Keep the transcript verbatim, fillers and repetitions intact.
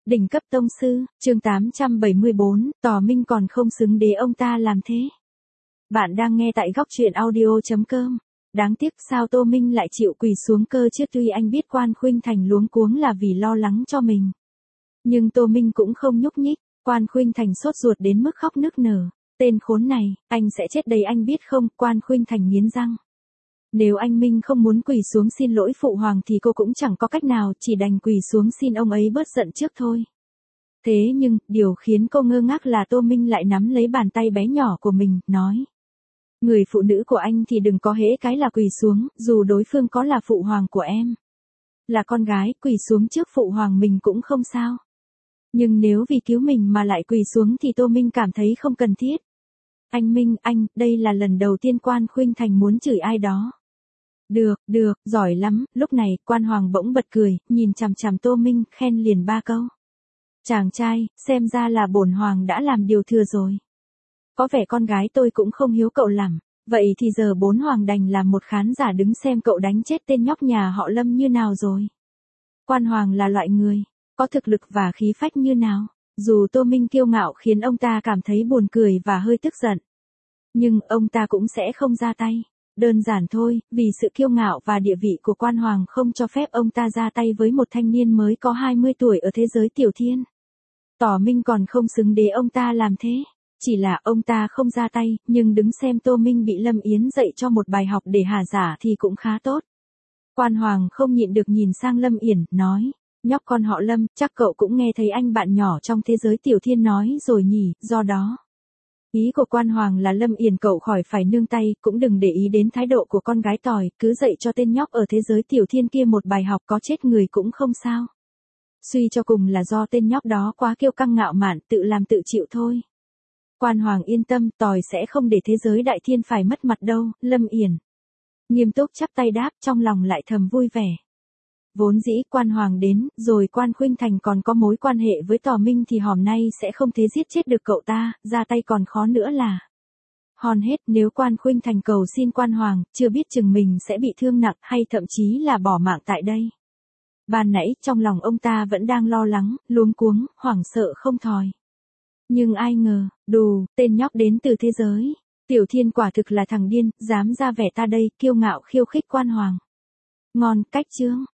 Đỉnh cấp tông sư, chương tám trăm bảy mươi bốn, Tò Minh còn không xứng để ông ta làm thế. Bạn đang nghe tại góc truyện audio chấm com. Đáng tiếc sao Tô Minh lại chịu quỳ xuống cơ chứ, tuy anh biết Quan Khuynh Thành luống cuống là vì lo lắng cho mình. Nhưng Tô Minh cũng không nhúc nhích, Quan Khuynh Thành sốt ruột đến mức khóc nức nở. Tên khốn này, anh sẽ chết đấy anh biết không, Quan Khuynh Thành nghiến răng. Nếu anh Minh không muốn quỳ xuống xin lỗi phụ hoàng thì cô cũng chẳng có cách nào, chỉ đành quỳ xuống xin ông ấy bớt giận trước thôi. Thế nhưng, điều khiến cô ngơ ngác là Tô Minh lại nắm lấy bàn tay bé nhỏ của mình, nói. Người phụ nữ của anh thì đừng có hễ cái là quỳ xuống, dù đối phương có là phụ hoàng của em. Là con gái, quỳ xuống trước phụ hoàng mình cũng không sao. Nhưng nếu vì cứu mình mà lại quỳ xuống thì Tô Minh cảm thấy không cần thiết. Anh Minh, anh, đây là lần đầu tiên Quan Khuynh Thành muốn chửi ai đó. Được, được, giỏi lắm, lúc này, Quan Hoàng bỗng bật cười, nhìn chằm chằm Tô Minh, khen liền ba câu. Chàng trai, xem ra là bổn hoàng đã làm điều thừa rồi. Có vẻ con gái tôi cũng không hiếu cậu lắm, vậy thì giờ bốn hoàng đành làm một khán giả đứng xem cậu đánh chết tên nhóc nhà họ Lâm như nào rồi. Quan Hoàng là loại người, có thực lực và khí phách như nào, dù Tô Minh kiêu ngạo khiến ông ta cảm thấy buồn cười và hơi tức giận. Nhưng ông ta cũng sẽ không ra tay. Đơn giản thôi, vì sự kiêu ngạo và địa vị của Quan Hoàng không cho phép ông ta ra tay với một thanh niên mới có hai mươi tuổi ở thế giới tiểu thiên. Tỏ Minh còn không xứng để ông ta làm thế. Chỉ là ông ta không ra tay, nhưng đứng xem Tô Minh bị Lâm Yến dạy cho một bài học để hà giả thì cũng khá tốt. Quan Hoàng không nhịn được nhìn sang Lâm Yển, nói. Nhóc con họ Lâm, chắc cậu cũng nghe thấy anh bạn nhỏ trong thế giới tiểu thiên nói rồi nhỉ, do đó. Ý của Quan Hoàng là Lâm Yển cậu khỏi phải nương tay, cũng đừng để ý đến thái độ của con gái tỏi, cứ dạy cho tên nhóc ở thế giới tiểu thiên kia một bài học có chết người cũng không sao. Suy cho cùng là do tên nhóc đó quá kiêu căng ngạo mạn, tự làm tự chịu thôi. Quan Hoàng yên tâm, tỏi sẽ không để thế giới đại thiên phải mất mặt đâu, Lâm Yển. Nghiêm túc chắp tay đáp, trong lòng lại thầm vui vẻ. Vốn dĩ Quan Hoàng đến, rồi Quan Khuynh Thành còn có mối quan hệ với Tò Minh thì hòm nay sẽ không thể giết chết được cậu ta, ra tay còn khó nữa là. Hòn hết, nếu Quan Khuynh Thành cầu xin Quan Hoàng, chưa biết chừng mình sẽ bị thương nặng hay thậm chí là bỏ mạng tại đây. Ban nãy trong lòng ông ta vẫn đang lo lắng, luống cuống, hoảng sợ không thòi. Nhưng ai ngờ, đù, tên nhóc đến từ thế giới. Tiểu thiên quả thực là thằng điên, dám ra vẻ ta đây, kiêu ngạo khiêu khích Quan Hoàng. Ngon, cách chương.